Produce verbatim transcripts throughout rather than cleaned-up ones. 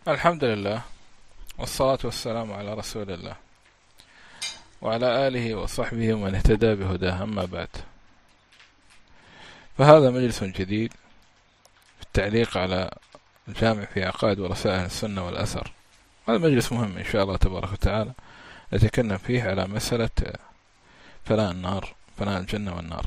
الحمد لله، والصلاة والسلام على رسول الله وعلى آله وصحبه ومن اهتدى بهداه. أما بعد، فهذا مجلس جديد في التعليق على الجامع في عقائد ورسائل السنة والأثر. هذا مجلس مهم إن شاء الله تبارك وتعالى، نتكلم فيه على مسألة فناء النار، فناء الجنة والنار.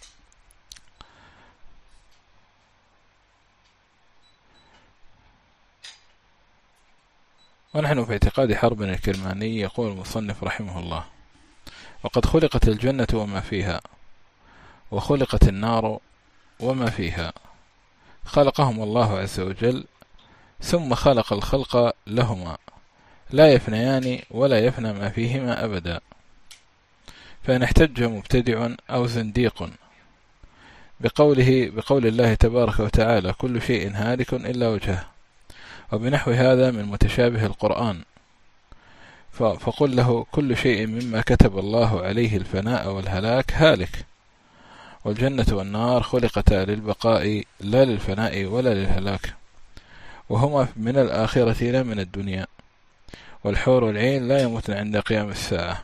ونحن في اعتقاد حرب الكرماني. يقول المصنف رحمه الله: وقد خلقت الجنة وما فيها، وخلقت النار وما فيها، خلقهم الله عز وجل، ثم خلق الخلق لهما، لا يفنيان ولا يفنى ما فيهما أبدا. فإن احتج مبتدع أو زنديق بقوله بقول الله تبارك وتعالى: كل شيء هالك إلا وجهه، وبنحو هذا من متشابه القرآن، فقل له: كل شيء مما كتب الله عليه الفناء والهلاك هالك، والجنة والنار خلقتا للبقاء لا للفناء ولا للهلاك، وهما من الآخرة لا من الدنيا، والحور العين لا يموتن عند قيام الساعة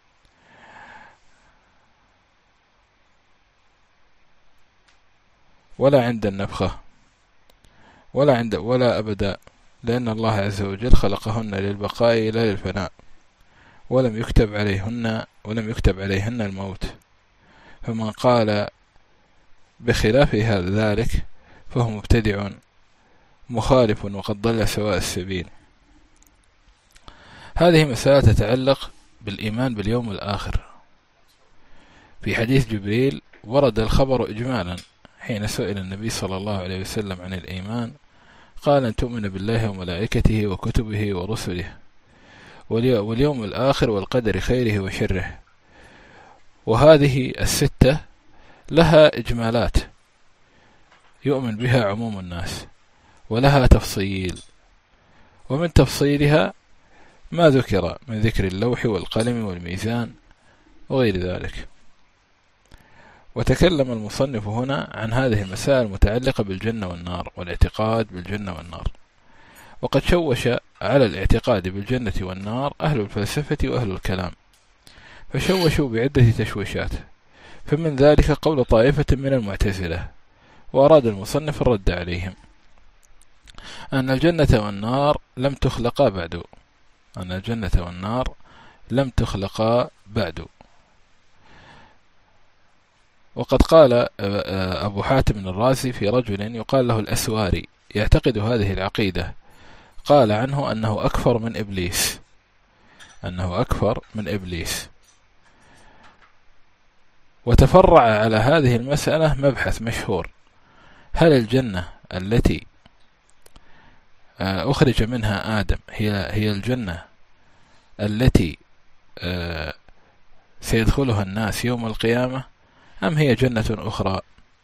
ولا عند النفخة ولا عند ولا أبدا، لأن الله عز وجل خلقهن للبقاء لا للفناء، ولم يكتب عليهن ولم يكتب عليهن الموت. فمن قال بخلاف هذا ذلك فهو مبتدع مخالف، وقد ضل سواء السبيل. هذه مسألة تتعلق بالإيمان باليوم الآخر. في حديث جبريل ورد الخبر إجمالا حين سئل النبي صلى الله عليه وسلم عن الإيمان، قال: أن تؤمن بالله وملائكته وكتبه ورسله واليوم الآخر والقدر خيره وشره. وهذه الستة لها إجمالات يؤمن بها عموم الناس، ولها تفصيل، ومن تفصيلها ما ذكر من ذكر اللوح والقلم والميزان وغير ذلك. وتكلم المصنف هنا عن هذه المسائل المتعلقة بالجنة والنار والاعتقاد بالجنة والنار. وقد شوش على الاعتقاد بالجنة والنار أهل الفلسفة وأهل الكلام، فشوشوا بعدة تشويشات، فمن ذلك قول طائفة من المعتزلة، وأراد المصنف الرد عليهم، أن الجنة والنار لم تخلقا بعد أن الجنة والنار لم تخلقا بعد. وقد قال أبو حاتم الرازي في رجل يقال له الأسواري يعتقد هذه العقيدة، قال عنه أنه أكفر من إبليس أنه أكفر من إبليس وتفرع على هذه المسألة مبحث مشهور: هل الجنة التي أخرج منها آدم هي هي الجنة التي سيدخلها الناس يوم القيامة، أم هي جنة أخرى؟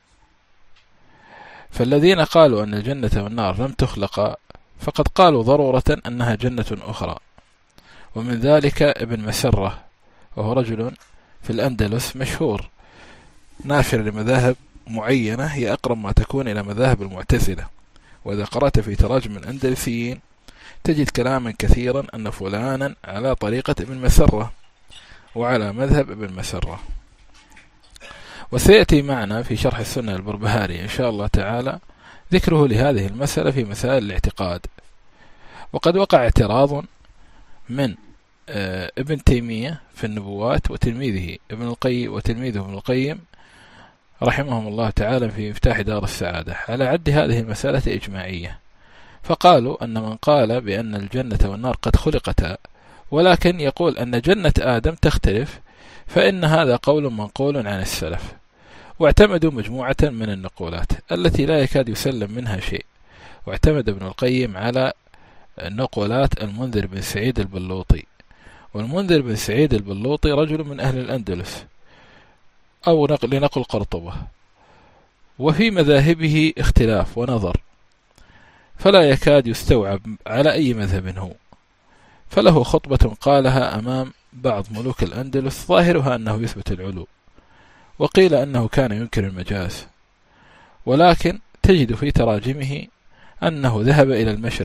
فالذين قالوا أن الجنة والنار لم تخلق فقد قالوا ضرورة أنها جنة أخرى. ومن ذلك ابن مسرة، وهو رجل في الأندلس مشهور ناشر لمذاهب معينة هي أقرب ما تكون إلى مذاهب المعتزلة. وإذا قرأت في تراجم الأندلسيين تجد كلاما كثيرا أن فلانا على طريقة ابن مسرة وعلى مذهب ابن مسرة. وسيأتي معنا في شرح السنة البربهاري إن شاء الله تعالى ذكره لهذه المسألة في مسائل الاعتقاد. وقد وقع اعتراض من ابن تيمية في النبوات وتلميذه ابن القيم وتلميذه ابن القيم رحمهم الله تعالى في مفتاح دار السعادة على عد هذه المسألة إجماعية، فقالوا أن من قال بأن الجنة والنار قد خلقتا ولكن يقول أن جنة آدم تختلف، فإن هذا قول منقول عن السلف. واعتمدوا مجموعة من النقولات التي لا يكاد يسلم منها شيء. واعتمد ابن القيم على نقولات المنذر بن سعيد البلوطي، والمنذر بن سعيد البلوطي رجل من أهل الأندلس أو لنقل قرطبة، وفي مذاهبه اختلاف ونظر، فلا يكاد يستوعب على أي مذهب هو. فله خطبة قالها أمام بعض ملوك الأندلس ظاهرها أنه يثبت العلو، وقيل أنه كان ينكر المجاز، ولكن تجد في تراجمه أنه ذهب إلى المشرق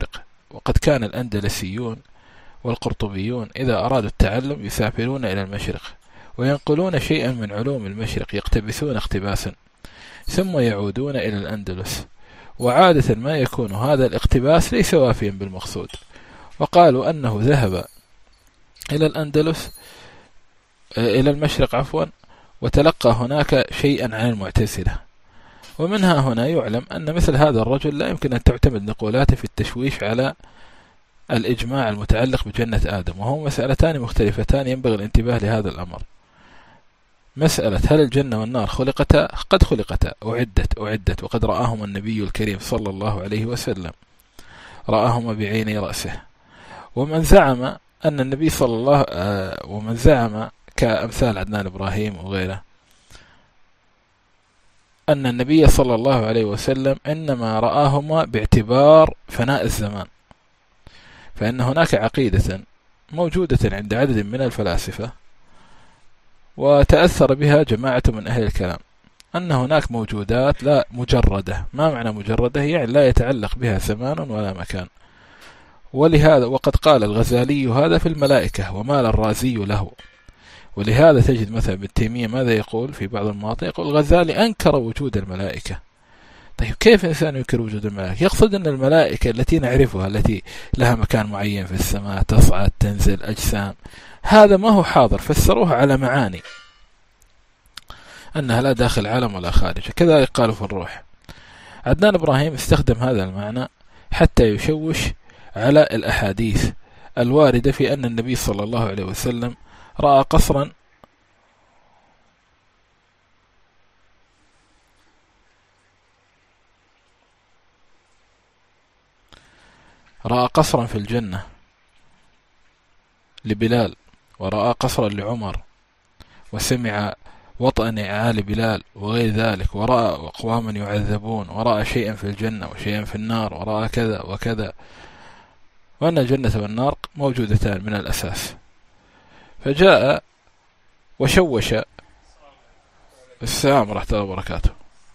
وقد كان الأندلسيون والقرطبيون إذا أرادوا التعلم يسافرون إلى المشرق وينقلون شيئا من علوم المشرق يقتبسون اقتباسا ثم يعودون إلى الأندلس، وعادة ما يكون هذا الاقتباس ليس وافيا بالمقصود، وقالوا أنه ذهب إلى الأندلس إلى المشرق عفوا وتلقى هناك شيئا عن المعتزلة. ومنها هنا يعلم أن مثل هذا الرجل لا يمكن أن تعتمد نقولاته في التشويش على الإجماع المتعلق بجنة آدم، وهو مسألتان مختلفتان ينبغي الانتباه لهذا الأمر. مسألة هل الجنة والنار خلقتا؟ قد خلقتا، أعدت أعدت وقد رآهما النبي الكريم صلى الله عليه وسلم، رآهما بعيني رأسه. ومن زعم أن النبي صلى الله آه ومن زعم كأمثال عدنان إبراهيم وغيره أن النبي صلى الله عليه وسلم إنما رآهما باعتبار فناء الزمان، فإن هناك عقيدة موجودة عند عدد من الفلاسفة وتأثر بها جماعة من أهل الكلام أن هناك موجودات لا مجردة. ما معنى مجردة؟ يعني لا يتعلق بها زمان ولا مكان. ولهذا وقد قال الغزالي هذا في الملائكة ومال الرازي له. ولهذا تجد مثلا ابن تيمية ماذا يقول في بعض المواطن؟ يقول الغزالي أنكر وجود الملائكة. طيب كيف إنسان ينكر وجود الملائكة؟ يقصد أن الملائكة التي نعرفها التي لها مكان معين في السماء تصعد تنزل أجسام، هذا ما هو حاضر، فسروها على معاني أنها لا داخل عالم ولا خارج. كذلك قالوا في الروح. عدنان إبراهيم استخدم هذا المعنى حتى يشوش على الأحاديث الواردة في أن النبي صلى الله عليه وسلم رأى قصرا رأى قصرا في الجنة لبلال، ورأى قصرا لعمر، وسمع وطأ نعال بلال وغير ذلك، ورأى أقواما يعذبون، ورأى شيئا في الجنة وشيئا في النار، ورأى كذا وكذا، وأن الجنة والنار موجودتان من الأساس. فجاء وشوش. السلام ورحمة الله وبركاته.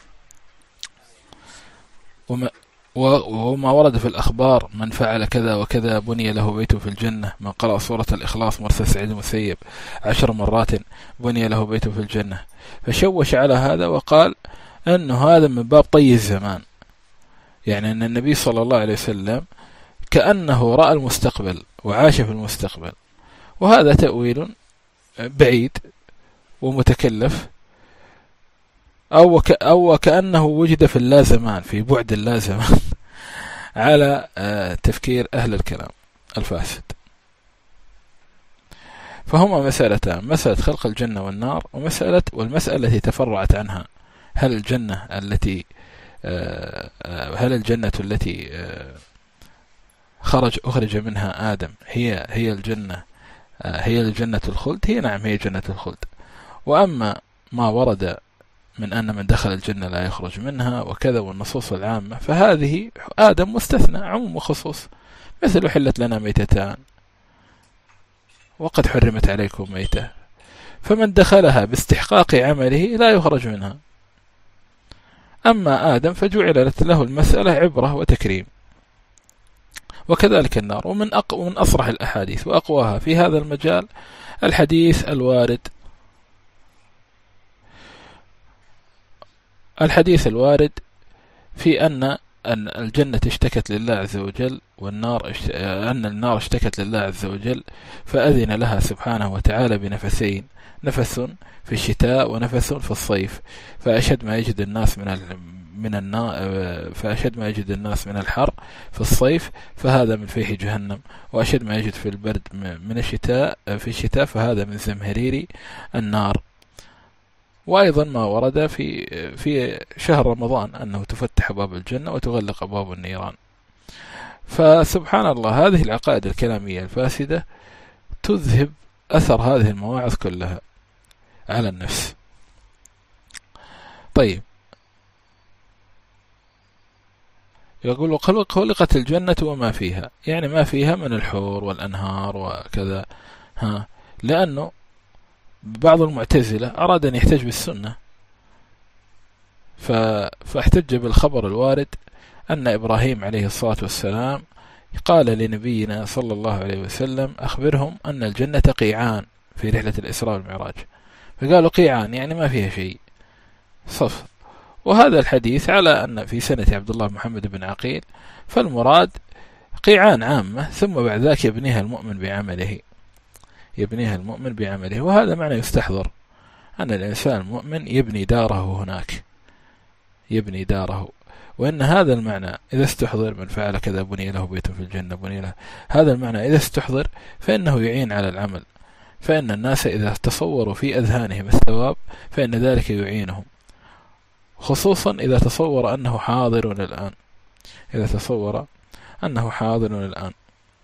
وما وما ورد في الأخبار من فعل كذا وكذا بني له بيت في الجنة، من قرأ سورة الإخلاص مرسل سعيد المسيب عشر مرات بني له بيت في الجنة. فشوش على هذا وقال أنه هذا من باب طي الزمان، يعني أن النبي صلى الله عليه وسلم كأنه رأى المستقبل وعاش في المستقبل، وهذا تأويل بعيد ومتكلف، أو وك أو كأنه وجد في اللازمان، في بعد اللازمان على تفكير أهل الكلام الفاسد. فهما مسألتان: مسألة خلق الجنة والنار، ومسألة والمسألة التي تفرعت عنها، هل الجنة التي هل الجنة التي خرج أخرج منها آدم هي هي الجنة هي الجنة الخلد؟ هي نعم، هي جنة الخلد. وأما ما ورد من أن من دخل الجنة لا يخرج منها وكذا والنصوص العامة، فهذه آدم مستثنى، عموم وخصوص، مثل حلت لنا ميتتان وقد حرمت عليكم ميتة، فمن دخلها باستحقاق عمله لا يخرج منها. أما آدم فجعلت له المسألة عبرة وتكريم. وكذلك النار. ومن أق ومن أصرح الأحاديث وأقواها في هذا المجال الحديث الوارد الحديث الوارد في أن أن الجنة اشتكت لله عز وجل، والنار اشت... أن النار اشتكت لله عز وجل، فأذن لها سبحانه وتعالى بنفسين، نفس في الشتاء ونفس في الصيف، فأشد ما يجد الناس من ال... من النار فأشد ما يجد الناس من الحر في الصيف فهذا من فيح جهنم، وأشد ما يجد في البرد من الشتاء في الشتاء فهذا من زمهرير النار. وأيضا ما ورد في في شهر رمضان أنه تفتح أبواب الجنة وتغلق أبواب النيران. فسبحان الله، هذه العقائد الكلامية الفاسدة تذهب أثر هذه المواعظ كلها على النفس. طيب، يقول خلقت الجنة وما فيها، يعني ما فيها من الحور والأنهار وكذا، ها لأنه بعض المعتزلة أراد أن يحتج بالسنة، فاحتج بالخبر الوارد أن إبراهيم عليه الصلاة والسلام قال لنبينا صلى الله عليه وسلم أخبرهم أن الجنة قيعان في رحلة الإسراء والمعراج، فقالوا قيعان يعني ما فيها شيء صفر. وهذا الحديث على أن في سنة عبد الله محمد بن عقيل، فالمراد قيعان عامة، ثم بعد ذلك يبنيها المؤمن بعمله يبنيها المؤمن بعمله وهذا معنى يستحضر أن الإنسان المؤمن يبني داره هناك، يبني داره. وإن هذا المعنى إذا استحضر، من فعل كذا بني له بيت في الجنة بني له، هذا المعنى إذا استحضر فإنه يعين على العمل، فإن الناس إذا تصوروا في أذهانهم الثواب فإن ذلك يعينهم، خصوصا إذا تصور أنه حاضر الآن إذا تصور أنه حاضر الآن.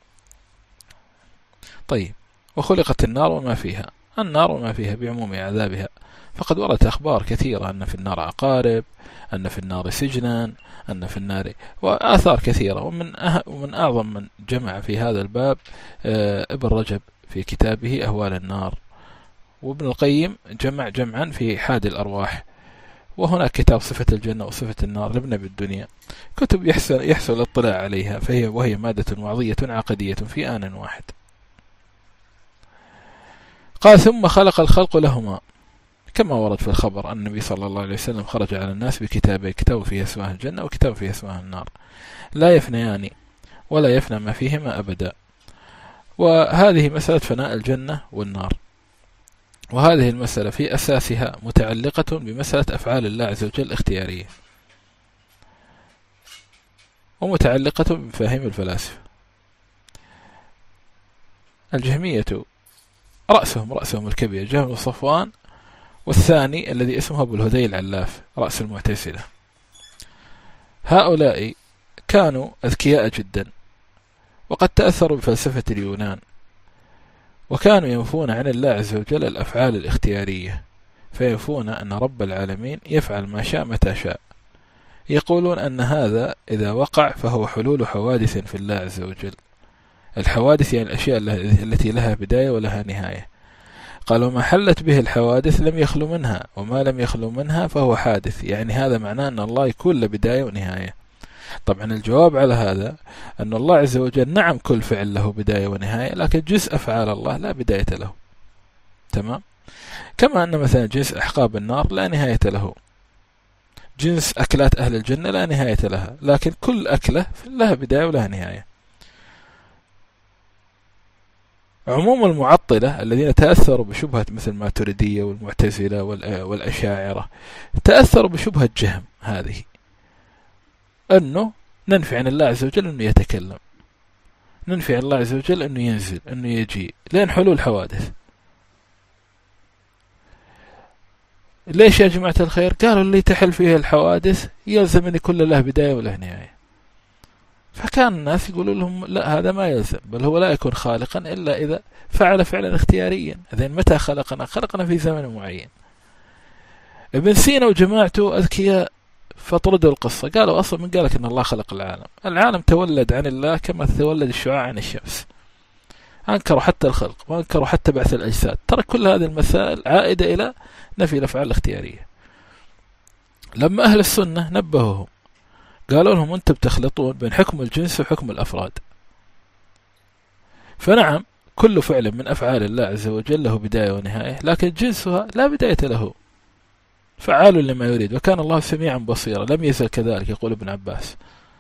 طيب، وخلقت النار وما فيها، النار وما فيها بعموم عذابها، فقد وردت أخبار كثيرة أن في النار عقارب، أن في النار سجنا، أن في النار وآثار كثيرة. ومن أه... ومن أعظم من جمع في هذا الباب آه ابن رجب في كتابه أهوال النار، وابن القيم جمع جمعا في حاد الأرواح، وهناك كتاب صفة الجنة وصفة النار لابن أبي الدنيا، كتب يحسن يحسن الاطلاع عليها، فهي وهي مادة وعظية عقدية في آن واحد. قال ثم خلق الخلق لهما، كما ورد في الخبر أن النبي صلى الله عليه وسلم خرج على الناس بكتابين، كتاب فيه اسمها الجنة وكتاب فيه اسمها النار، لا يفنيان ولا يفنى ما فيهما أبدا. وهذه مسألة فناء الجنة والنار، وهذه المسألة في أساسها متعلقة بمسألة أفعال الله عز وجل اختيارية، ومتعلقة بمفاهيم الفلاسفة. الجهمية رأسهم رأسهم الكبير جهم بن صفوان، والثاني الذي اسمه أبو الهذيل العلاف رأس المعتزلة. هؤلاء كانوا أذكياء جدا، وقد تأثروا بفلسفة اليونان، وكانوا ينفون عن الله عز وجل الأفعال الاختيارية، فينفون أن رب العالمين يفعل ما شاء متى شاء. يقولون أن هذا إذا وقع فهو حلول حوادث في الله عز وجل. الحوادث يعني الأشياء التي لها بداية ولها نهاية. قالوا ما حلت به الحوادث لم يخلو منها، وما لم يخلو منها فهو حادث، يعني هذا معناه أن الله يكون له بداية ونهاية. طبعا الجواب على هذا أن الله عز وجل نعم كل فعل له بداية ونهاية، لكن جزء أفعال الله لا بداية له، تمام؟ كما أن مثلا جنس أحقاب النار لا نهاية له، جنس أكلات أهل الجنة لا نهاية لها، لكن كل أكلة لها بداية ولها نهاية. عموم المعطلة الذين تأثروا بشبهة مثل الماتريدية والمعتزلة والأشاعرة تأثروا بشبهة جهم، هذه أنه ننفي عن الله عز وجل أنه يتكلم، ننفي عن الله عز وجل أنه ينزل، أنه يجي، لأن حلول حوادث. ليش يا جماعة الخير؟ قالوا اللي تحل فيه الحوادث يلزم أن يكون له بداية وله نهاية. فكان الناس يقولوا لهم لا، هذا ما يلزم، بل هو لا يكون خالقا إلا إذا فعل فعلا اختياريا. إذن متى خلقنا؟ خلقنا في زمن معين. ابن سينا وجماعته أذكياء فطردوا القصة، قالوا أصلا من قالك أن الله خلق العالم؟ العالم تولد عن الله كما تولد الشعاع عن الشمس. أنكروا حتى الخلق، وأنكروا حتى بعث الأجساد. ترى كل هذه المسائل عائدة إلى نفي الأفعال الاختيارية. لما أهل السنة نبهوهم قالوا لهم أنتم بتخلطون بين حكم الجنس وحكم الأفراد. فنعم كل فعل من أفعال الله عز وجل له بداية ونهاية، لكن جنسها لا بداية له، فعال لما يريد، وكان الله سميعا بصيرا، لم يزل كذلك يقول ابن عباس.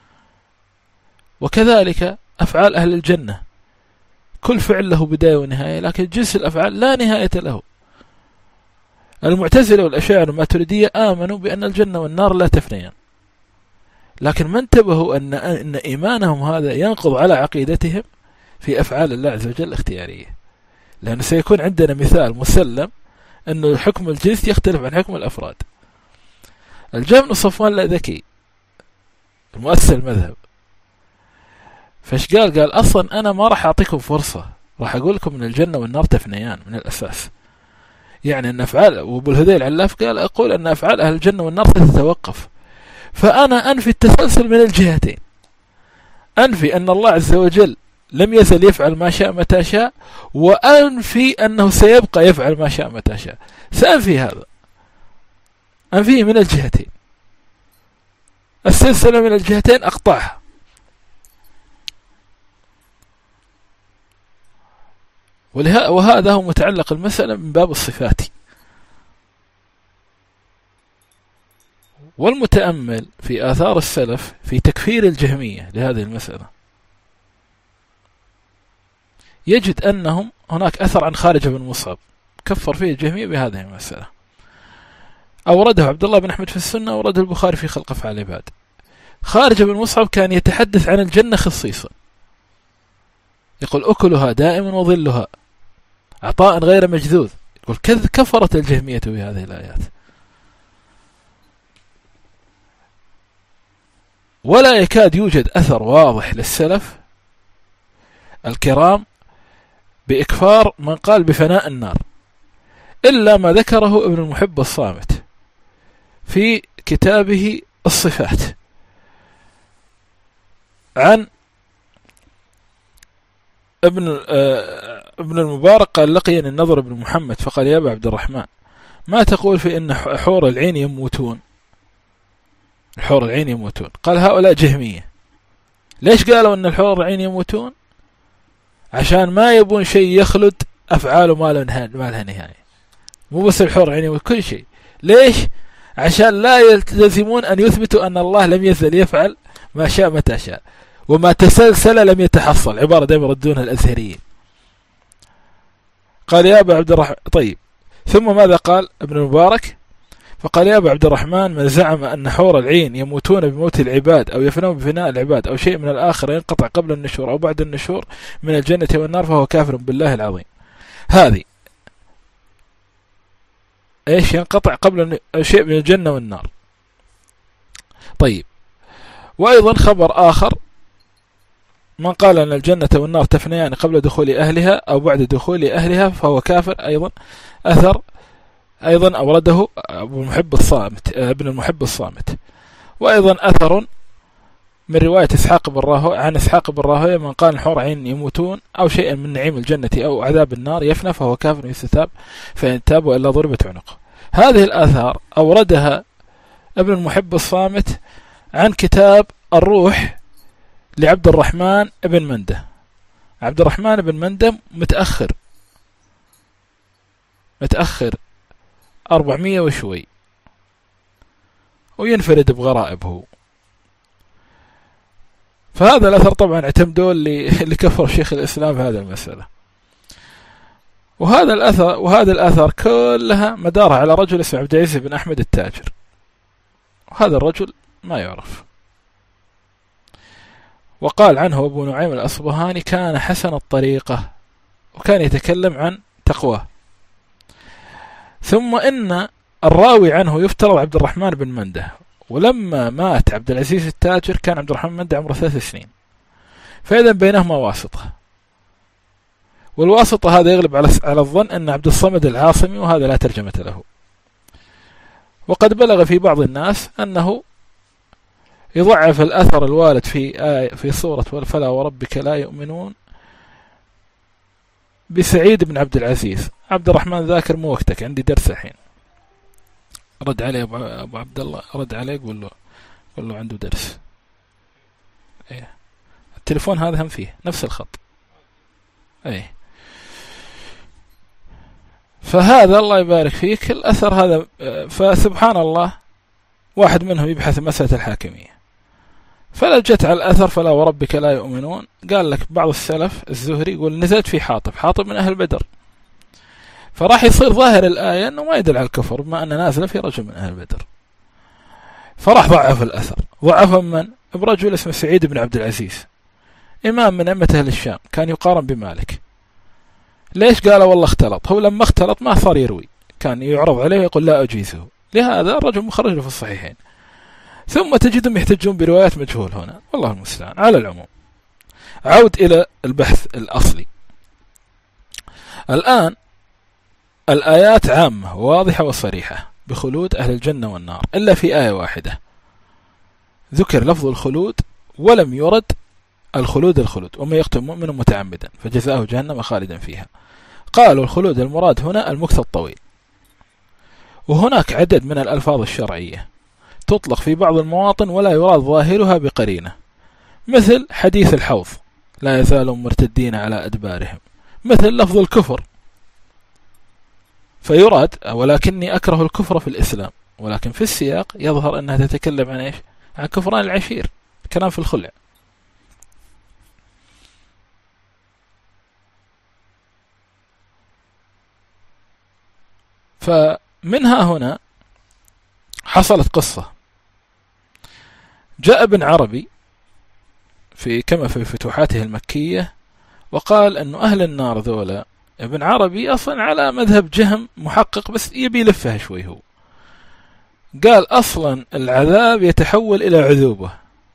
وكذلك أفعال أهل الجنة كل فعل له بداية ونهاية، لكن جنس الأفعال لا نهاية له. المعتزلة والأشاعرة والماتريدية آمنوا بأن الجنة والنار لا تفنيان، لكن ما انتبهوا أن أن إيمانهم هذا ينقض على عقيدتهم في أفعال الله عز وجل الاختيارية، لأن سيكون عندنا مثال مسلم أنه حكم الجنس يختلف عن حكم الأفراد. الجهم بن صفوان لا ذكي، المؤسس المذهب، فايش قال؟ قال أصلا أنا ما راح أعطيكم فرصة، راح أقول لكم من الجنة والنار تفنيان من الأساس. يعني أن أفعال، وابو الهذيل العلاف قال أقول أن أفعال أهل الجنة والنار تتوقف، فأنا أنفي التسلسل من الجهتين، أنفي أن الله عز وجل لم يزل يفعل ما شاء متى شاء، وأنفي أنه سيبقى يفعل ما شاء متى شاء. سأنفي هذا، أنفيه من الجهتين، السلسلة من الجهتين أقطعها. وهذا هو متعلق المسألة من باب الصفات. والمتأمل في آثار السلف في تكفير الجهمية لهذه المسألة يجد أنهم هناك أثر عن خارج بن مصعب كفر فيه الجهمية بهذه المسألة، أورده عبد الله بن أحمد في السنة، أورده البخاري في خلق أفعال العباد. خارج بن مصعب كان يتحدث عن الجنة خصيصا، يقول أكلها دائم وظلها عطاء غير مجذوذ، يقول كفرت الجهمية بهذه الآيات. ولا يكاد يوجد أثر واضح للسلف الكرام بإكفار من قال بفناء النار إلا ما ذكره ابن المحب الصامت في كتابه الصفات عن ابن ابن المبارك قال لقيني النضر بن محمد فقال يا أبا عبد الرحمن ما تقول في إن حور العين يموتون؟ الحور العين يموتون. قال هؤلاء جهمية. ليش قالوا أن الحور العين يموتون؟ عشان ما يبون شيء يخلد أفعاله ما لها نهاية، مو بس الحور العين يموت، كل شيء. ليش؟ عشان لا يلتزمون أن يثبتوا أن الله لم يزل يفعل ما شاء متى شاء، وما تسلسل لم يتحصل، عبارة دائما يردونها الأزهريين. قال يا أبا عبد الرحمن طيب، ثم ماذا قال ابن المبارك؟ فقال يا أبا عبد الرحمن من زعم أن حور العين يموتون بموت العباد أو يفنون بفناء العباد أو شيء من الآخر ينقطع قبل النشور أو بعد النشور من الجنة والنار فهو كافر بالله العظيم. هذه إيش ينقطع قبل شيء من الجنة والنار. طيب، وأيضا خبر آخر من قال أن الجنة والنار تفنيان قبل دخول أهلها أو بعد دخول أهلها فهو كافر. أيضا أثر أيضا أورده أبو المحب الصامت ابن المحب الصامت. وأيضا أثر من رواية إسحاق بن راهويه عن إسحاق بن راهويه من قال الحور عين يموتون أو شيئا من نعيم الجنة أو عذاب النار يفنى فهو كافر يستتاب فإن تابوا إلا ضربت عنقه. هذه الآثار أوردها ابن المحب الصامت عن كتاب الروح لعبد الرحمن بن منده. عبد الرحمن بن منده متأخر متأخر أربعمية وشوي، وينفرد بغرائبه. فهذا الأثر طبعا اعتمدوا اللي كفر شيخ الإسلام هذا المسألة. وهذا الأثر وهذا الأثر كلها مدارها على رجل اسمه عبد العزيز بن أحمد التاجر، وهذا الرجل ما يعرف. وقال عنه أبو نعيم الأصبهاني كان حسن الطريقة وكان يتكلم عن تقواه. ثم إن الراوي عنه يفترض عبد الرحمن بن منده، ولما مات عبد العزيز التاجر كان عبد الرحمن بن منده عمره ثلاث سنين، فإذا بينهما واسطة، والواسطة هذا يغلب على الظن أن عبد الصمد العاصمي، وهذا لا ترجمة له. وقد بلغ في بعض الناس أنه يضعف الأثر الوارد في آية في سورة فلا وربك لا يؤمنون بسعيد بن عبد العزيز. عبد الرحمن ذاكر مو وقتك، عندي درس الحين. رد عليه أبو عبد الله، رد عليه قول له قول له عنده درس. إيه. التليفون هذا هم فيه نفس الخط. إيه. فهذا الله يبارك فيك الأثر هذا. فسبحان الله واحد منهم يبحث مسألة الحاكمية، فلا جت على الأثر فلا وربك لا يؤمنون، قال لك بعض السلف الزهري يقول نزلت في حاطب، حاطب من أهل بدر، فراح يصير ظاهر الآية أنه ما يدل على الكفر بما أن نازل في رجل من أهل بدر، فراح ضعف الأثر. ضعف من؟ برجل اسمه سعيد بن عبد العزيز، إمام من أئمة أهل الشام، كان يقارن بمالك. ليش؟ قال والله اختلط. هو لما اختلط ما صار يروي، كان يعرض عليه يقول لا أجيزه، لهذا الرجل مخرج في الصحيحين. ثم تجدهم يحتجون بروايات مجهول هنا، والله المستعان. على العموم، عود إلى البحث الأصلي. الآن الآيات عامة واضحة وصريحة بخلود أهل الجنة والنار، إلا في آية واحدة ذكر لفظ الخلود ولم يرد الخلود الخلود وما يقتل مؤمن متعمدا فجزاؤه جهنم خالدا فيها. قالوا الخلود المراد هنا المكث الطويل. وهناك عدد من الألفاظ الشرعية تطلق في بعض المواطن ولا يراد ظاهرها بقرينة، مثل حديث الحوض لا يزالون مرتدين على أدبارهم، مثل لفظ الكفر، فيراد ولكني أكره الكفر في الإسلام، ولكن في السياق يظهر أنها تتكلم عن إيش؟ عن كفران العشير، كلام في الخلع. فمنها هنا حصلت قصة. جاء ابن عربي في كما في فتوحاته المكية وقال أن أهل النار ذولا، ابن عربي أصلا على مذهب جهم محقق بس يبي يلفها شوي، هو قال أصلا العذاب يتحول إلى عذوبة،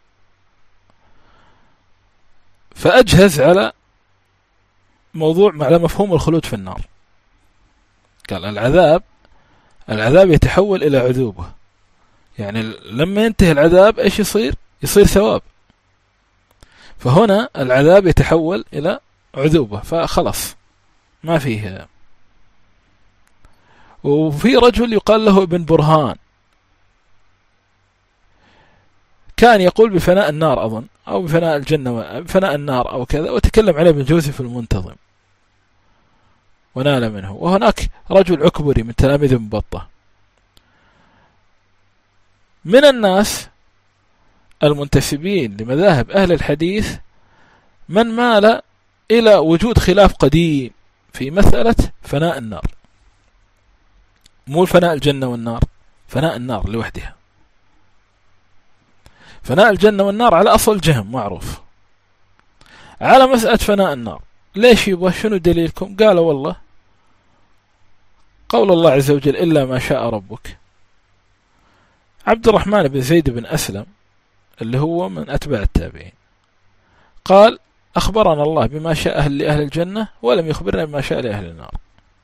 فأجهز على موضوع على مفهوم الخلود في النار. قال العذاب العذاب يتحول إلى عذوبة، يعني لما ينتهي العذاب إيش يصير؟ يصير ثواب. فهنا العذاب يتحول إلى عذوبة، فخلص ما فيه. وفي رجل يقال له ابن برهان كان يقول بفناء النار أظن، أو بفناء الجنة، بفناء النار أو كذا، وتكلم عليه ابن جوزي في المنتظم ونال منه. وهناك رجل عكبري من تلاميذ ابن بطة. من الناس المنتسبين لمذاهب أهل الحديث من مال إلى وجود خلاف قديم في مسألة فناء النار، مو فناء الجنة والنار، فناء النار لوحدها. فناء الجنة والنار على أصل جهم معروف. على مسألة فناء النار ليش يبغى؟ شنو دليلكم؟ قالوا والله قول الله عز وجل إلا ما شاء ربك. عبد الرحمن بن زيد بن أسلم اللي هو من أتباع التابعين قال أخبرنا الله بما شاء أهل لأهل الجنة ولم يخبرنا بما شاء لأهل النار،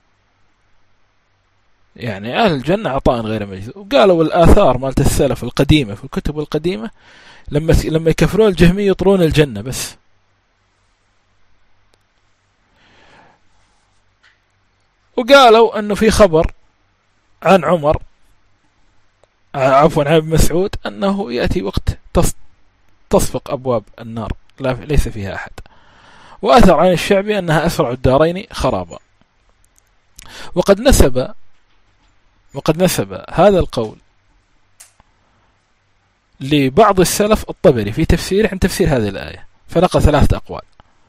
يعني أهل الجنة عطاء غير مجزي. وقالوا الآثار مالت السلف القديمة في الكتب القديمة لما لما يكفرون الجهمية يطرون الجنة بس. وقالوا أنه في خبر عن عمر عفوا عن ابن مسعود أنه يأتي وقت تصفق أبواب النار لا ليس فيها أحد. وأثر عن الشعبي أنها أسرع الدارين خرابا. وقد نسب وقد نسب هذا القول لبعض السلف الطبري في تفسيره عن تفسير هذه الآية، فنقل ثلاثة أقوال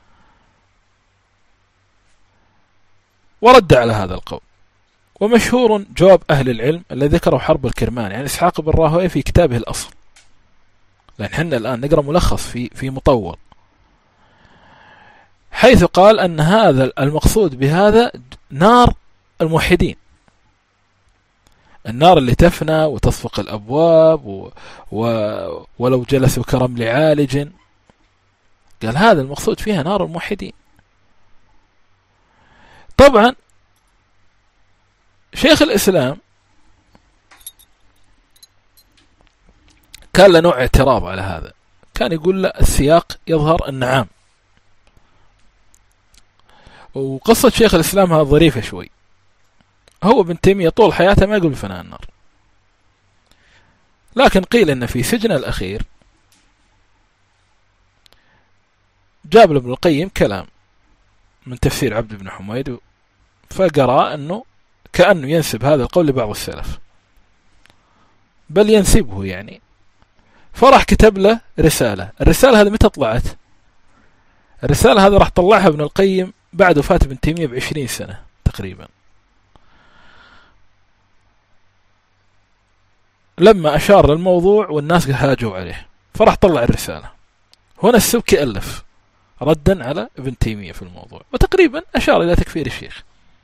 ورد على هذا القول. ومشهور جواب أهل العلم الذي ذكره حرب الكرمان يعني إسحاق بن راهويه في كتابه الأصل، لأن حنا الآن نقرأ ملخص في في مطول، حيث قال أن هذا المقصود بهذا نار الموحدين، النار اللي تفنى وتصفق الأبواب و... و... ولو جلسوا كرمل عالج، قال هذا المقصود فيها نار الموحدين. طبعا شيخ الإسلام كان له نوع اعتراض على هذا، كان يقول لا السياق يظهر النعام. وقصة شيخ الإسلام هذا ظريفة شوي. هو ابن تيمية طول حياته ما يقول بفناء النار، لكن قيل أن في سجن الأخير جاب ابن القيم كلام من تفسير عبد بن حميد، فقرأ أنه كأنه ينسب هذا القول لبعض السلف، بل ينسبه يعني. فرح كتب له رسالة. الرسالة هذه متى طلعت؟ الرسالة هذه راح طلعها ابن القيم بعد وفاة ابن تيمية بعشرين سنة تقريبا، لما أشار للموضوع والناس هاجوا عليه، فرح طلع الرسالة. هنا السبكي ألف ردا على ابن تيمية في الموضوع، وتقريبا أشار إلى تكفير الشيخ.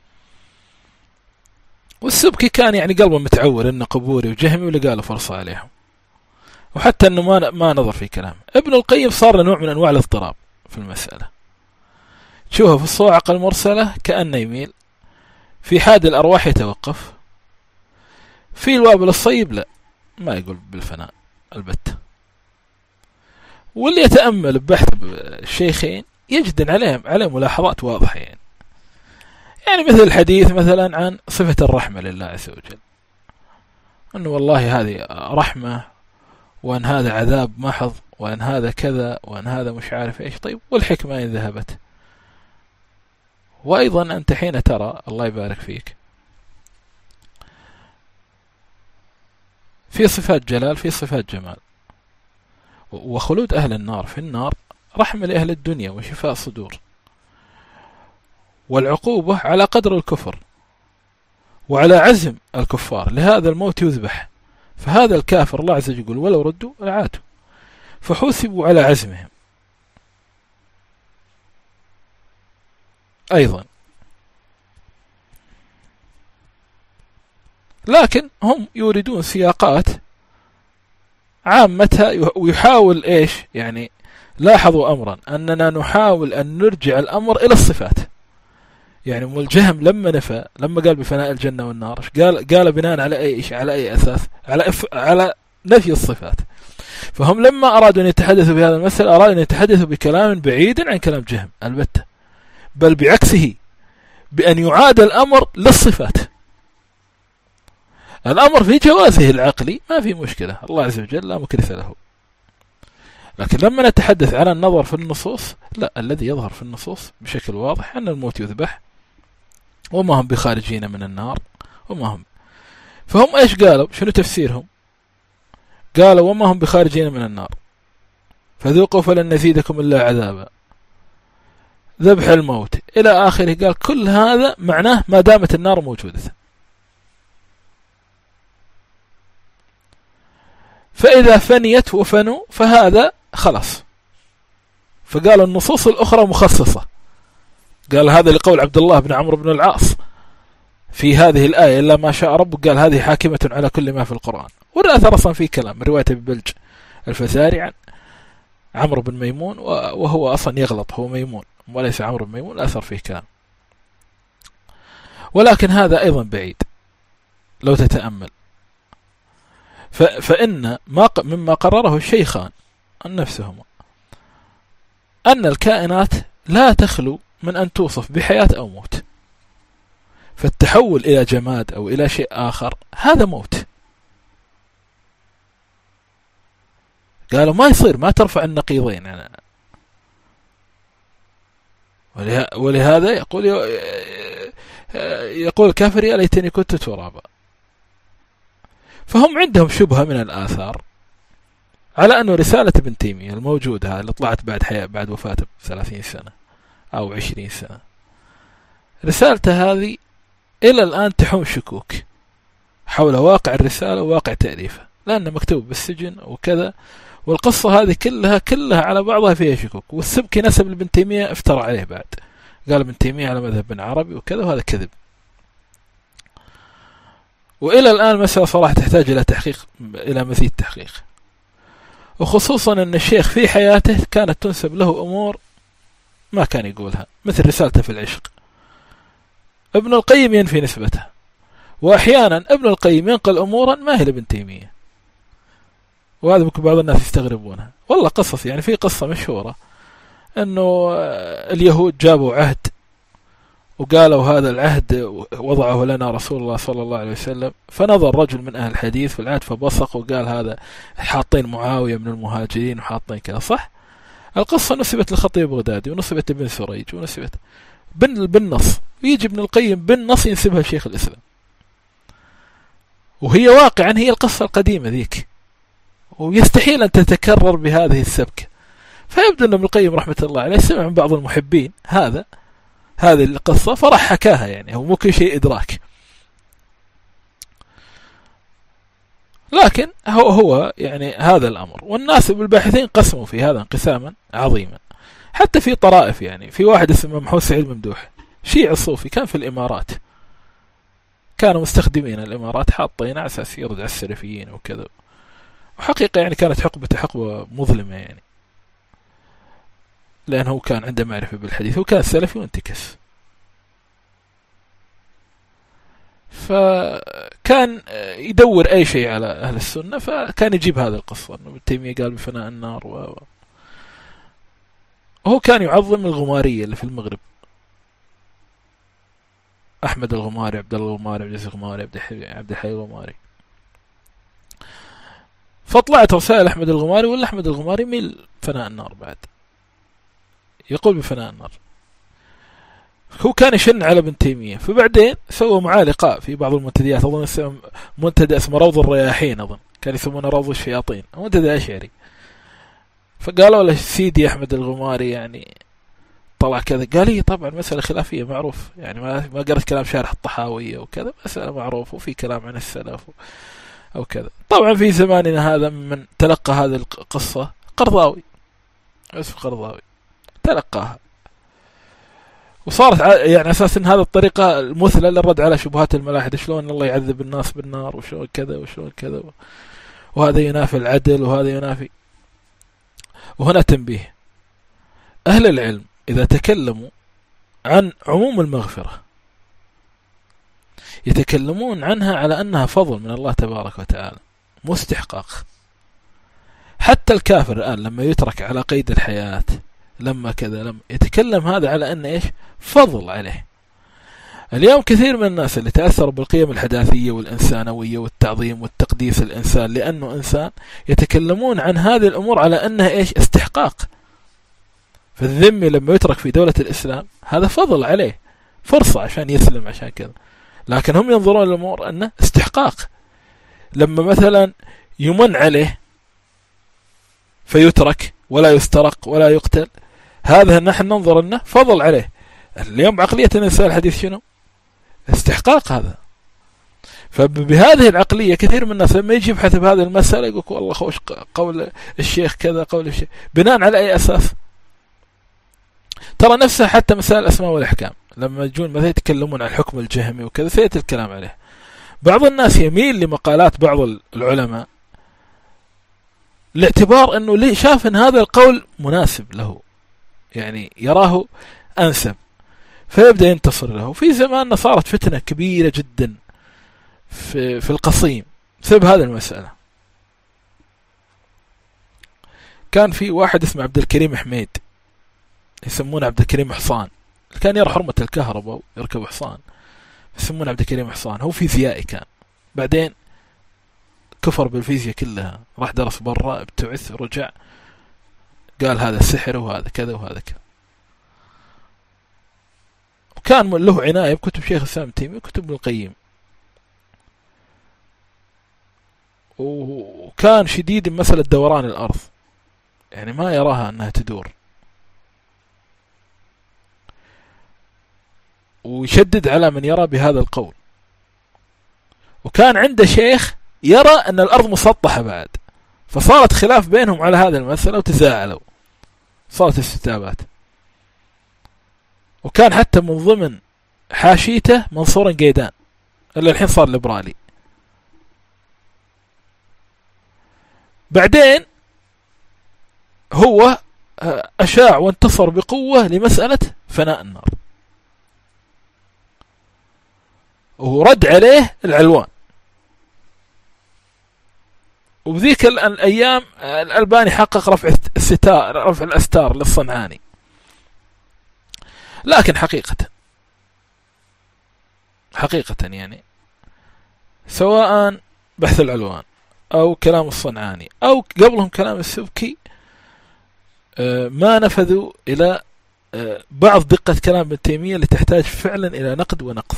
والسبكي كان يعني قلبه متعور إنه قبوري وجهمي واللي قالوا فرصة عليهم، وحتى إنه ما ما نظر في كلام ابن القيم. صار له نوع من أنواع الاضطراب في المسألة. تشوفه في الصواعق المرسلة كأنه يميل، في حاد الأرواح يتوقف، في الوابل الصيب لا ما يقول بالفناء البتة. واللي يتأمل ببحث الشيخين يجد عليهم عليه ملاحظات واضحة، يعني يعني مثل الحديث مثلا عن صفة الرحمة لله عز وجل، أنه والله هذه رحمة، وأن هذا عذاب محض، وأن هذا كذا، وأن هذا مش عارف إيش. طيب والحكمة إن ذهبت؟ وأيضا أنت حين ترى الله يبارك فيك في صفات جلال في صفات جمال، وخلود أهل النار في النار رحمة لأهل الدنيا وشفاء صدور، والعقوبة على قدر الكفر وعلى عزم الكفار، لهذا الموت يذبح. فهذا الكافر الله عز وجل يقول ولو ردوا لعاتوا، فحوسبوا على عزمهم. أيضا لكن هم يوردون سياقات عامتها ويحاول إيش يعني، لاحظوا أمرا أننا نحاول أن نرجع الأمر إلى الصفات. يعني والجهم لما نفى، لما قال بفناء الجنة والنار، قال قال بناء على أي إيش، على أي أساس؟ على إف على نفي الصفات. فهم لما أرادوا أن يتحدثوا بهذا المثل أرادوا أن يتحدثوا بكلام بعيد عن كلام جهم البتة، بل بعكسه، بأن يعاد الأمر للصفات. الأمر في جوازه العقلي ما في مشكلة، الله عز وجل لا مكرث له. لكن لما نتحدث عن النظر في النصوص، لا، الذي يظهر في النصوص بشكل واضح أن الموت يذبح وما هم بخارجين من النار وما هم. فهم إيش قالوا؟ شنو تفسيرهم؟ قالوا وما هم بخارجين من النار فذوقوا فلن نزيدكم إلا عذابا، ذبح الموت إلى آخره. قال كل هذا معناه ما دامت النار موجودة. فإذا فنيت وفنوا فهذا خلاص. فقال النصوص الأخرى مخصصة. قال هذا لقول عبد الله بن عمرو بن العاص في هذه الآية إلا ما شاء ربك، قال هذه حاكمة على كل ما في القرآن. والأثر أصلا في كلام رواية ببلج الفزاري عن عمرو بن ميمون، وهو أصلا يغلط، هو ميمون وليس عمرو بن ميمون، الأثر فيه كلام. ولكن هذا أيضا بعيد لو تتأمل. فإن ما مما قرره الشيخان عن نفسهما أن الكائنات لا تخلو من أن توصف بحياة أو موت، فالتحول إلى جماد أو إلى شيء آخر هذا موت. قالوا ما يصير، ما ترفع النقيضين يعني. ولهذا يقول يقول الكافر يا ليتني كنت ترابا. فهم عندهم شبهة من الآثار على أنه رسالة ابن تيمية الموجودة اللي طلعت بعد حياة بعد وفاته بثلاثين سنة أو عشرين سنة، رسالته هذه إلى الآن تحوم شكوك حول واقع الرسالة وواقع تأليفها، لأنه مكتوب بالسجن وكذا، والقصة هذه كلها كلها على بعضها فيها شكوك. والسبكي نسب لابن تيمية افترى عليه بعد، قال ابن تيمية على مذهب ابن عربي وكذا، وهذا كذب. وإلى الآن مسألة صراحة تحتاج إلى تحقيق، إلى مزيد تحقيق، وخصوصا أن الشيخ في حياته كانت تنسب له أمور ما كان يقولها، مثل رسالته في العشق. ابن القيم ينفي نسبتها، وأحيانا ابن القيم ينقل أمورا ما هي لابن تيمية، وهذا ممكن بعض الناس يستغربونها. والله قصص يعني، في قصة مشهورة أنه اليهود جابوا عهد وقالوا هذا العهد وضعه لنا رسول الله صلى الله عليه وسلم، فنظر رجل من أهل الحديث في العهد فبصق وقال هذا حاطين معاوية من المهاجرين وحاطين كذا. صح؟ القصة نسبت للخطيب بغدادي ونسبت لابن سريج ونسبت بن بالنص، ويجي ابن القيم بالنص ينسبها لشيخ الإسلام، وهي واقعا هي القصة القديمة ذيك، ويستحيل أن تتكرر بهذه السبكة. فيبدو أن ابن القيم رحمة الله عليه سمع من بعض المحبين هذا هذه القصة فرح حكاها، يعني هو مو كل شيء إدراك. لكن هو هو يعني هذا الأمر، والناس بالباحثين قسموا في هذا انقساما عظيما، حتى في طرائف. يعني في واحد اسمه محمود سعيد ممدوح، شيعي الصوفي، كان في الإمارات، كانوا مستخدمين الإمارات حاطين على أساس يرد على السلفيين وكذا، وحقيقة يعني كانت حقبته حقبة مظلمة يعني، لأنه كان عنده معرفة بالحديث وكان سلفي وانتكس. فكان يدور أي شيء على أهل السنة، فكان يجيب هذا القصة أنه ابن تيمية قال بفناء النار و... وهو كان يعظم الغمارية اللي في المغرب، أحمد الغماري، عبد الله الغماري، عبد العزيز الغماري، عبد الحي الغماري. فطلعت رسائل أحمد الغماري، ولا أحمد الغماري ميل فناء النار بعد، يقول بفناء النار. هو كان يشن على ابن تيمية، فبعدين سووا معاه لقاء في بعض المنتديات، أظن منتدى اسمه روض الرياحين، أظن كان يسمونه روض الشياطين، منتدى أشعري. فقالوا له سيدي أحمد الغماري يعني طلع كذا، قال لي طبعا مسألة خلافية معروف، يعني ما ما قرأت كلام شارح الطحاوية وكذا، مسألة معروف وفي كلام عن السلف أو كذا. طبعا في زماننا هذا من تلقى هذه القصة قرضاوي، اسمه قرضاوي، تلقاها وصارت يعني أساس إن هذه الطريقة المثلى للرد على شبهات الملاحدة، شلون الله يعذب الناس بالنار وشلون كذا وشلون كذا، وهذا ينافي العدل وهذا ينافي. وهنا تنبيه، أهل العلم إذا تكلموا عن عموم المغفرة يتكلمون عنها على أنها فضل من الله تبارك وتعالى مو استحقاق. حتى الكافر الآن لما يترك على قيد الحياة، لما كذا لما يتكلم هذا على أن إيش فضل عليه. اليوم كثير من الناس اللي تأثروا بالقيم الحداثية والإنسانوية والتعظيم والتقديس الإنسان لأنه إنسان، يتكلمون عن هذه الأمور على أنها إيش استحقاق. فالذمي لما يترك في دولة الإسلام هذا فضل عليه، فرصة عشان يسلم عشان كذا، لكن هم ينظرون الأمور أنه استحقاق. لما مثلا يمن عليه فيترك ولا يسترق ولا يقتل، هذا نحن ننظر أنه فضل عليه. اليوم عقلية الإنسان الحديث شنو؟ استحقاق هذا. فبهذه العقلية كثير من الناس لما يجي يبحث بهذه المسألة يقول والله خوش قول الشيخ كذا قول الشيخ، بناء على أي أساس؟ ترى نفسها حتى مسائل الأسماء والأحكام لما يجون مثلا يتكلمون عن الحكم الجهمي وكذا سيأتي الكلام عليه. بعض الناس يميل لمقالات بعض العلماء لاعتبار أنه ليه شاف أن هذا القول مناسب له، يعني يراه أنسب، فيبدأ ينتصر له. في زماننا صارت فتنة كبيرة جدا في, في القصيم بسبب هذه المسألة. كان في واحد اسمه عبد الكريم حميد، يسمونه عبد الكريم حصان، كان يرى حرمة الكهرباء ويركب حصان، يسمونه عبد الكريم حصان. هو فيزيائي كان، بعدين كفر بالفيزياء كلها، راح درس برا، ابتعث، رجع قال هذا السحر وهذا كذا وهذا كذا. وكان له عناية بكتب شيخ الإسلام تيمية وكتب ابن القيم، وكان شديد بمسألة دوران الأرض، يعني ما يراها أنها تدور، ويشدد على من يرى بهذا القول. وكان عنده شيخ يرى أن الأرض مسطحة بعد، فصارت خلاف بينهم على هذا المسألة وتزاعلوا، صارت استتابات. وكان حتى من ضمن حاشيته منصور قيدان اللي الحين صار ليبرالي. بعدين هو أشاع وانتصر بقوة لمسألة فناء النار، ورد عليه العلوان. وبذيك الأيام الألباني حقق رفع الستار، رفع الأستار للصنعاني. لكن حقيقة حقيقة يعني سواء بحث العلوان أو كلام الصنعاني أو قبلهم كلام السبكي ما نفذوا إلى بعض دقة كلام ابن تيمية اللي تحتاج فعلا إلى نقد ونقض.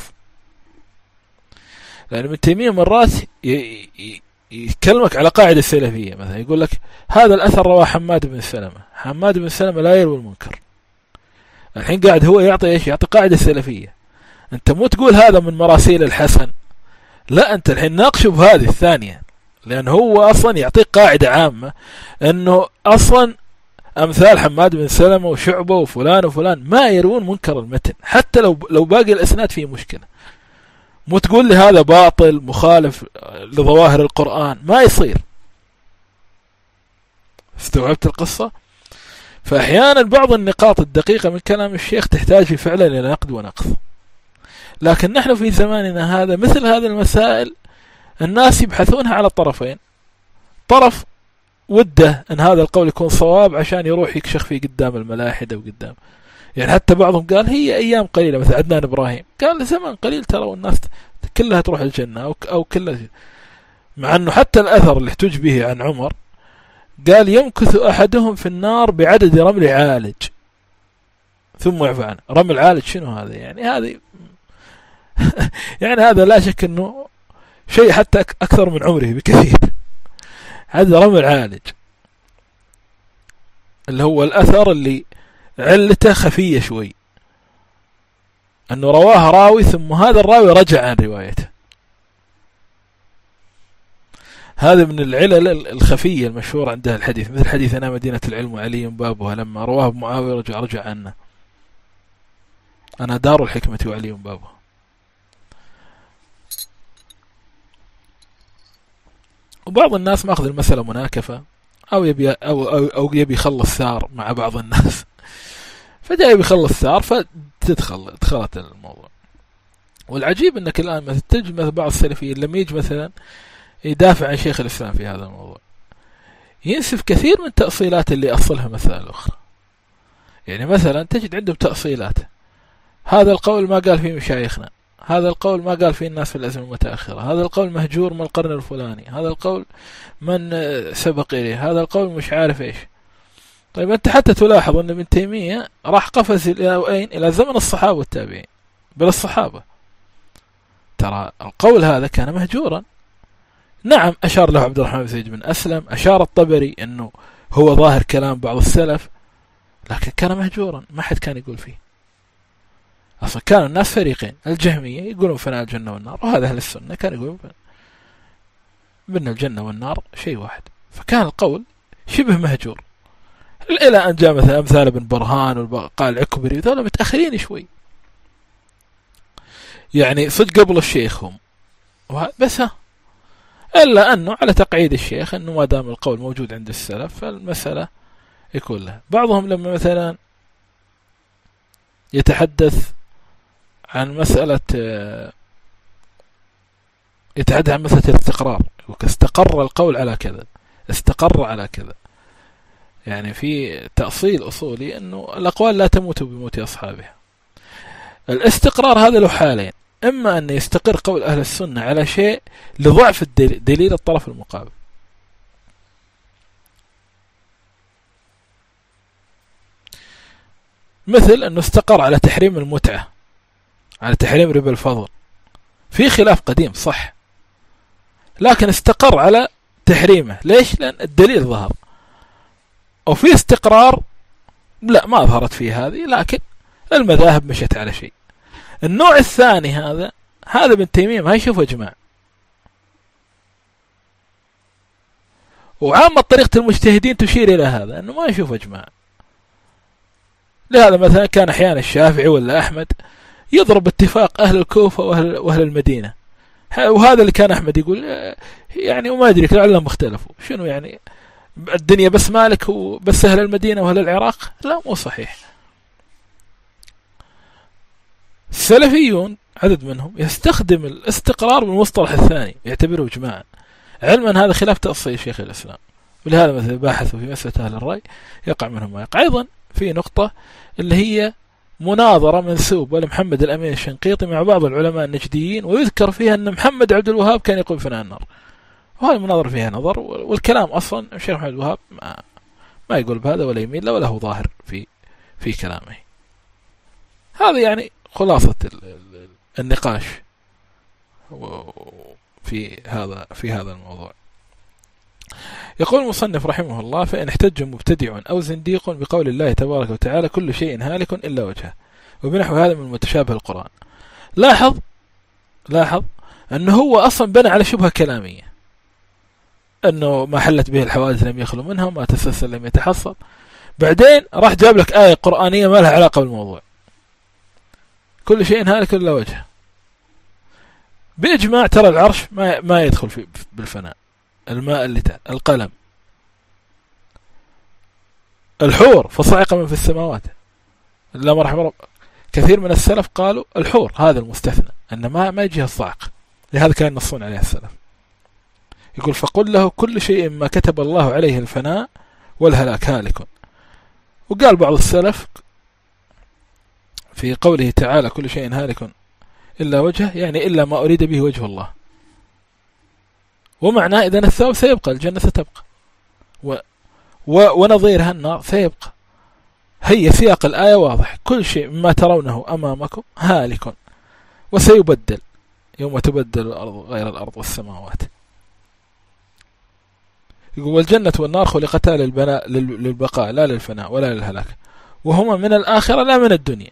لأن ابن تيمية مرات يكلمك على قاعدة سلفية، مثلا يقول لك هذا الأثر رواه حماد بن سلمة، حماد بن سلمة لا يروي المنكر. الحين قاعد هو يعطي إيش؟ يعطي قاعدة سلفية. أنت مو تقول هذا من مراسيل الحسن، لا، أنت الحين ناقشه بهذه الثانية، لأن هو أصلا يعطيك قاعدة عامة أنه أصلا أمثال حماد بن سلمة وشعبة وفلان وفلان ما يروون منكر المتن، حتى لو لو باقي الأسناد فيه مشكلة. مو تقول لي هذا باطل مخالف لظواهر القرآن، ما يصير. استوعبت القصة؟ فأحيانا بعض النقاط الدقيقة من كلام الشيخ تحتاج فعلا إلى نقد ونقض. لكن نحن في زماننا هذا مثل هذه المسائل الناس يبحثونها على الطرفين، طرف وده أن هذا القول يكون صواب عشان يروح يكشخ فيه قدام الملاحدة وقدام، يعني حتى بعضهم قال هي أيام قليلة، مثل عدنان إبراهيم قال زمن قليل ترى والناس كلها تروح الجنة أو, أو كلها، مع أنه حتى الأثر اللي احتج به عن عمر قال يمكث أحدهم في النار بعدد رمل عالج، ثم يعفى عنه. رمي العالج شنو هذا يعني؟ هذه يعني هذا لا شك أنه شيء حتى أكثر من عمره بكثير. هذا رمي العالج اللي هو الأثر اللي علته خفية شوي، أنه رواه راوي ثم هذا الراوي رجع عن روايته. هذا من العلل الخفية المشهورة عند الحديث، مثل حديث أنا مدينة العلم وعلي بابها، لما رواه معاوية رجع, رجع عنه، أنا دار الحكمة وعلي بابها. وبعض الناس ماخذ المسألة مناكفة، أو يبي أو أو, أو يبي يخلص ثار مع بعض الناس، فجاء يبي يخلص ثار فتدخل دخلت الموضوع. والعجيب أنك الآن مثل تجد مثل بعض السلفيين لما يجي مثلا يدافع عن شيخ الإسلام في هذا الموضوع، ينسف كثير من تأصيلات اللي أصلها مسائل أخرى. يعني مثلا تجد عنده تأصيلات، هذا القول ما قال فيه مشايخنا، هذا القول ما قال فيه الناس في الأزمة المتأخرة، هذا القول مهجور من القرن الفلاني، هذا القول من سبق إليه، هذا القول مش عارف إيش. طيب أنت حتى تلاحظ أن ابن تيمية راح قفز إلى أين؟ إلى زمن الصحابة والتابعين، بل الصحابة ترى القول هذا كان مهجورا. نعم أشار له عبد الرحمن بن زيد بن أسلم، أشار الطبري أنه هو ظاهر كلام بعض السلف، لكن كان مهجورا، ما حد كان يقول فيه. أصلا كان الناس فريقين، الجهمية يقولون فناء الجنة والنار، وهذا أهل السنة كان يقولون بأن الجنة والنار شيء واحد. فكان القول شبه مهجور، إلى أن جاء مثلا أمثال ابن برهان وقال عكبري، وذولا متأخرين شوي، يعني صدق قبل الشيخ هم، بس ها إلا أنه على تقعيد الشيخ أنه ما دام القول موجود عند السلف فالمسألة يكون لها. بعضهم لما مثلا يتحدث عن مسألة يتحدث عن مسألة الاستقرار، استقر القول على كذا، استقر على كذا، يعني في تأصيل أصولي أنه الأقوال لا تموت بموت أصحابها. الاستقرار هذا له حالين، إما أن يستقر قول أهل السنة على شيء لضعف الدليل، دليل الطرف المقابل، مثل أنه استقر على تحريم المتعة، على تحريم ربا الفضل، في خلاف قديم صح، لكن استقر على تحريمه. ليش؟ لأن الدليل ظهر. وفي استقرار لا ما ظهرت فيه هذه، لكن المذاهب مشت على شيء. النوع الثاني هذا هذا ابن تيمية ما يشوفه إجماع، وعامة طريقة المجتهدين تشير إلى هذا أنه ما يشوف إجماع. لهذا مثلا كان أحيانا الشافعي ولا أحمد يضرب اتفاق أهل الكوفة وأهل, وأهل المدينة، وهذا اللي كان أحمد يقول يعني وما أدري لعلهم اختلفوا، شنو يعني الدنيا بس مالك وبس أهل المدينة وأهل العراق؟ لا، مو صحيح. السلفيون عدد منهم يستخدم الاستقرار بالمصطلح الثاني، يعتبره إجماعا، علما هذا خلاف تأصيل شيخ الإسلام. ولهذا مثلا باحثوا في مسألة أهل الرأي يقع منهم ما يقع. أيضا في نقطة اللي هي مناظرة منسوبة لمحمد الأمين الشنقيطي مع بعض العلماء النجديين، ويذكر فيها أن محمد عبد الوهاب كان يقول فناء النار، وهذه المناظرة فيها نظر، والكلام أصلا الشيخ محمد الوهاب ما, ما يقول بهذا ولا يميل له، ولا هو ظاهر في في كلامه. هذا يعني خلاصة النقاش في هذا في هذا الموضوع. يقول المصنف رحمه الله: فإن احتج مبتدع أو زنديق بقول الله تبارك وتعالى كل شيء هالك إلا وجهه وبنحو هذا من متشابه القرآن. لاحظ لاحظ أنه هو أصلا بنى على شبهة كلامية، أنه ما حلت به الحوادث لم يخلو منها وما تسلسل لم يتحصل. بعدين راح جاب لك آية قرآنية ما لها علاقة بالموضوع، كل شيء هالك إلا وجهه. بإجماع ترى العرش ما ما يدخل في بالفناء، الماء اللي تحت، القلم، الحور فصعق من في السماوات إلا ما رحم رب. كثير من السلف قالوا الحور هذا المستثنى، أن ما ما يجيها الصعق، لهذا كان ينصون عليه السلف. يقول: فقل له كل شيء ما كتب الله عليه الفناء والهلاك هالك. وقال بعض السلف في قوله تعالى كل شيء هالك إلا وجهه، يعني إلا ما أريد به وجه الله، ومعناه إذن الثواب سيبقى، الجنة ستبقى، و... و... ونظيرها النار سيبقى. هي سياق الآية واضح، كل شيء مما ترونه أمامكم هالك وسيبدل يوم تبدل الأرض غير الأرض والسماوات. يقول والجنة والنار خلقتا للبناء للبقاء لا للفناء ولا للهلاك، وهما من الآخرة لا من الدنيا.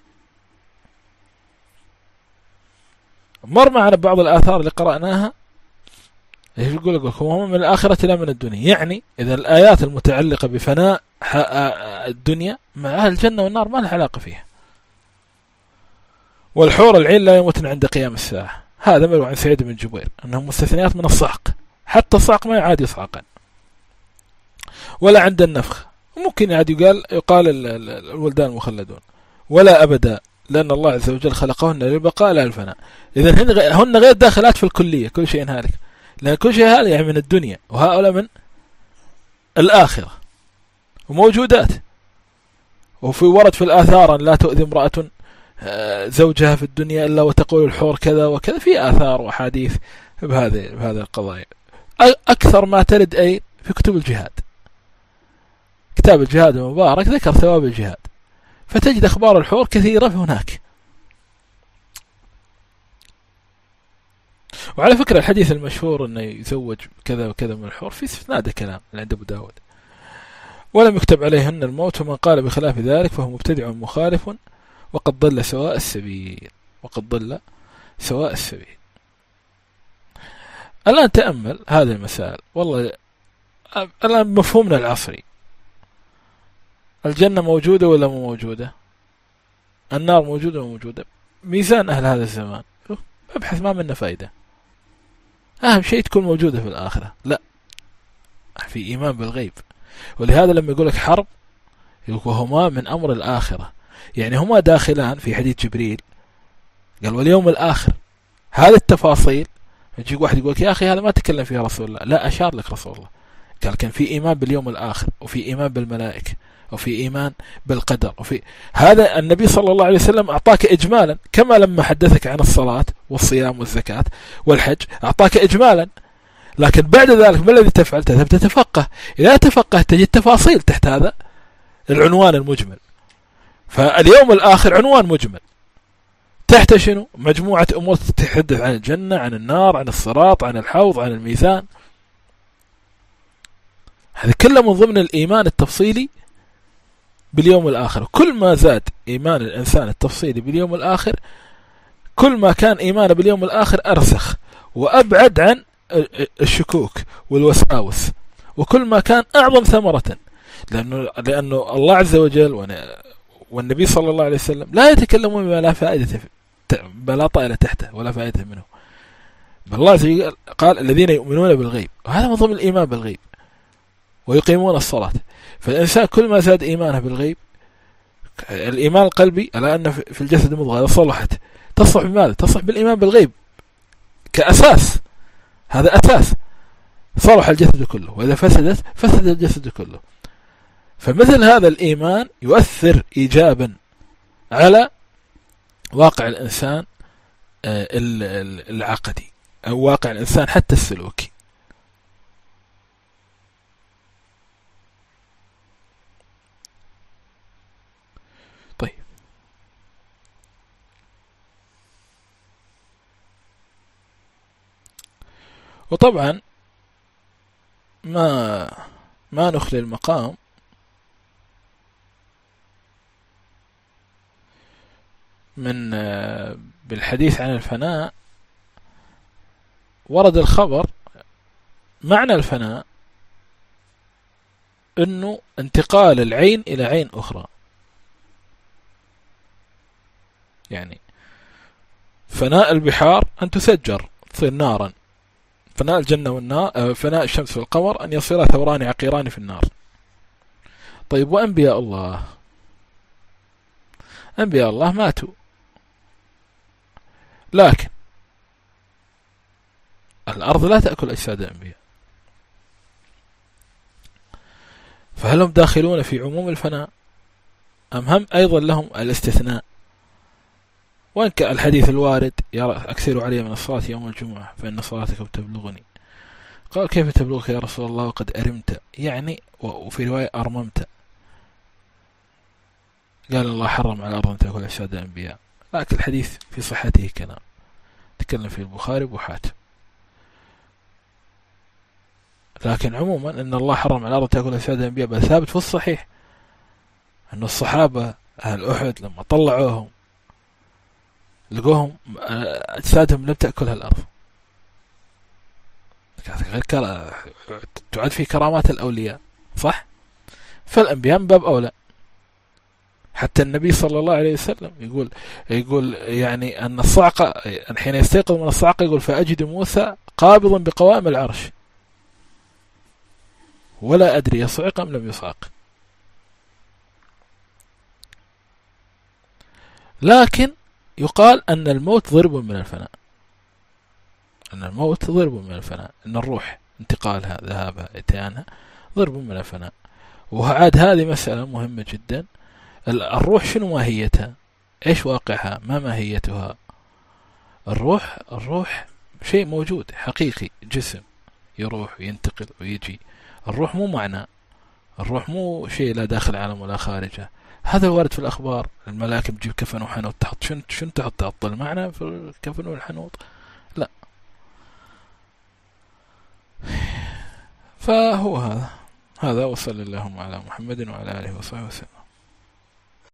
مر معنا بعض الآثار اللي قرأناها يقول لك وهما من الآخرة لا من الدنيا، يعني إذا الآيات المتعلقة بفناء الدنيا مع الجنة والنار ما لها علاقة فيها. والحور العين لا يموتن عند قيام الساعة، هذا مروي عن سعيد بن جبير أنهم مستثنيات من الصعق، حتى الصعق ما يعاد يصعقا، ولا عند النفخ، ممكن يعاد يقال يقال الولدان المخلدون، ولا أبدا، لأن الله عز وجل خلقهن للبقاء لا للفناء. إذن هن غير داخلات في الكلية، كل شيء هالك، لأن كل شيء هالك يعني من الدنيا، وهؤلاء من الآخرة وموجودات. وفي ورد في الآثار أن لا تؤذي امرأة زوجها في الدنيا إلا وتقول الحور كذا وكذا، في آثار وحديث بهذه بهذه القضايا. أكثر ما ترد أي في كتب الجهاد، كتاب الجهاد المبارك ذكر ثواب الجهاد، فتجد أخبار الحور كثيرة هناك. وعلى فكرة الحديث المشهور أنه يزوج كذا وكذا من الحور في استثناء كلام عند أبو داود، ولم يكتب عليهن الموت، ومن قال بخلاف ذلك فهو مبتدع مخالف وقد ضل سواء السبيل، وقد ضل سواء السبيل. الآن تأمل هذه المسائل، والله الآن مفهومنا العصري، الجنة موجودة ولا مو موجودة؟ النار موجودة ولا موجودة؟ ميزان أهل هذا الزمان ابحث ما منه فائدة. أهم شيء تكون موجودة في الآخرة، لا في إيمان بالغيب. ولهذا لما يقول لك حرب يقول هما من أمر الآخرة، يعني هما داخلان في حديث جبريل قال واليوم الآخر. هذه التفاصيل يجي واحد يقول يا أخي هذا ما تكلم فيها رسول الله، لا أشار لك رسول الله قال كان في إيمان باليوم الآخر، وفي إيمان بالملائكة، وفي إيمان بالقدر، وفي هذا النبي صلى الله عليه وسلم أعطاك إجمالا، كما لما حدثك عن الصلاة والصيام والزكاة والحج أعطاك إجمالا، لكن بعد ذلك ما الذي تفعل؟ تذهب تتفقه، إذا تفقه تجد تفاصيل تحت هذا العنوان المجمل. فاليوم الآخر عنوان مجمل، تحت شنو؟ مجموعة أمور تتحدث عن الجنة، عن النار، عن الصراط، عن الحوض، عن الميزان. هذا كله من ضمن الإيمان التفصيلي باليوم الآخر. كل ما زاد إيمان الإنسان التفصيلي باليوم الآخر كل ما كان إيمانه باليوم الآخر أرسخ وأبعد عن الشكوك والوساوس، وكل ما كان أعظم ثمرة، لأنه, لأنه الله عز وجل والنبي صلى الله عليه وسلم لا يتكلمون بما لا فائدة بلا طائلة تحته ولا فائدة منه. بل الله عز وجل قال الذين يؤمنون بالغيب، وهذا من ضمن الإيمان بالغيب، ويقيمون الصلاة. فالإنسان كل ما زاد إيمانه بالغيب، الإيمان القلبي على أن في الجسد مضغة إذا صلحت تصلح بماذا؟ تصلح بالإيمان بالغيب كأساس، هذا أساس، صلح الجسد كله، وإذا فسدت فسد الجسد كله. فمثل هذا الإيمان يؤثر إيجابا على واقع الإنسان العقدي أو واقع الإنسان حتى السلوكي. طيب وطبعا ما ما نخلي المقام من بالحديث عن الفناء. ورد الخبر معنى الفناء انه انتقال العين الى عين اخرى، يعني فناء البحار ان تسجر تصير نارا، فناء الجنة والنار، فناء الشمس والقمر ان يصير ثوران عقيران في النار. طيب وانبياء الله، انبياء الله ماتوا، لكن الأرض لا تأكل أجساد الأنبياء، فهل هم داخلون في عموم الفناء أم هم أيضا لهم الاستثناء؟ وإن كان الحديث الوارد أكثروا علي من الصلاة يوم الجمعة فإن صلاتكم تبلغني. قال كيف تبلغك يا رسول الله وقد أرمت، يعني وفي رواية أرممت، قال الله حرم على الأرض أن تأكل أجساد الأنبياء، لكن الحديث في صحته كلام، تكلم في البخاري وأبو حاتم. لكن عموما أن الله حرم على الأرض تأكل أجساد الأنبياء بل ثابت في الصحيح أن الصحابة أهل أحد لما طلعوهم لقوهم أجسادهم لم تأكلها الأرض، غير كرا... تعد في كرامات الأولياء صح؟ فالأنبياء من باب أولى. حتى النبي صلى الله عليه وسلم يقول يقول يعني أن الصعقة حين يستيقظ من الصعقة يقول فأجد موسى قابضا بقوائم العرش ولا أدري يصعق أم لم يصعق. لكن يقال أن الموت ضرب من الفناء، أن الموت ضرب من الفناء، أن الروح انتقالها ذهابها إتيانها ضرب من الفناء. وعاد هذه مسألة مهمة جدا، الروح شنو ماهيتها؟ إيش واقعها؟ ما ماهيتها؟ الروح الروح شيء موجود حقيقي، جسم يروح وينتقل ويجي. الروح مو معنى، الروح مو شيء لا داخل عالم ولا خارجه. هذا الوارد في الأخبار، الملائكة بتجيب كفن وحنوط تحط، شنو شنو تحط تحط المعنى في الكفن والحنوط؟ لا. فهو هذا هذا وصلى اللهم على محمد وعلى آله وصحبه وسلم.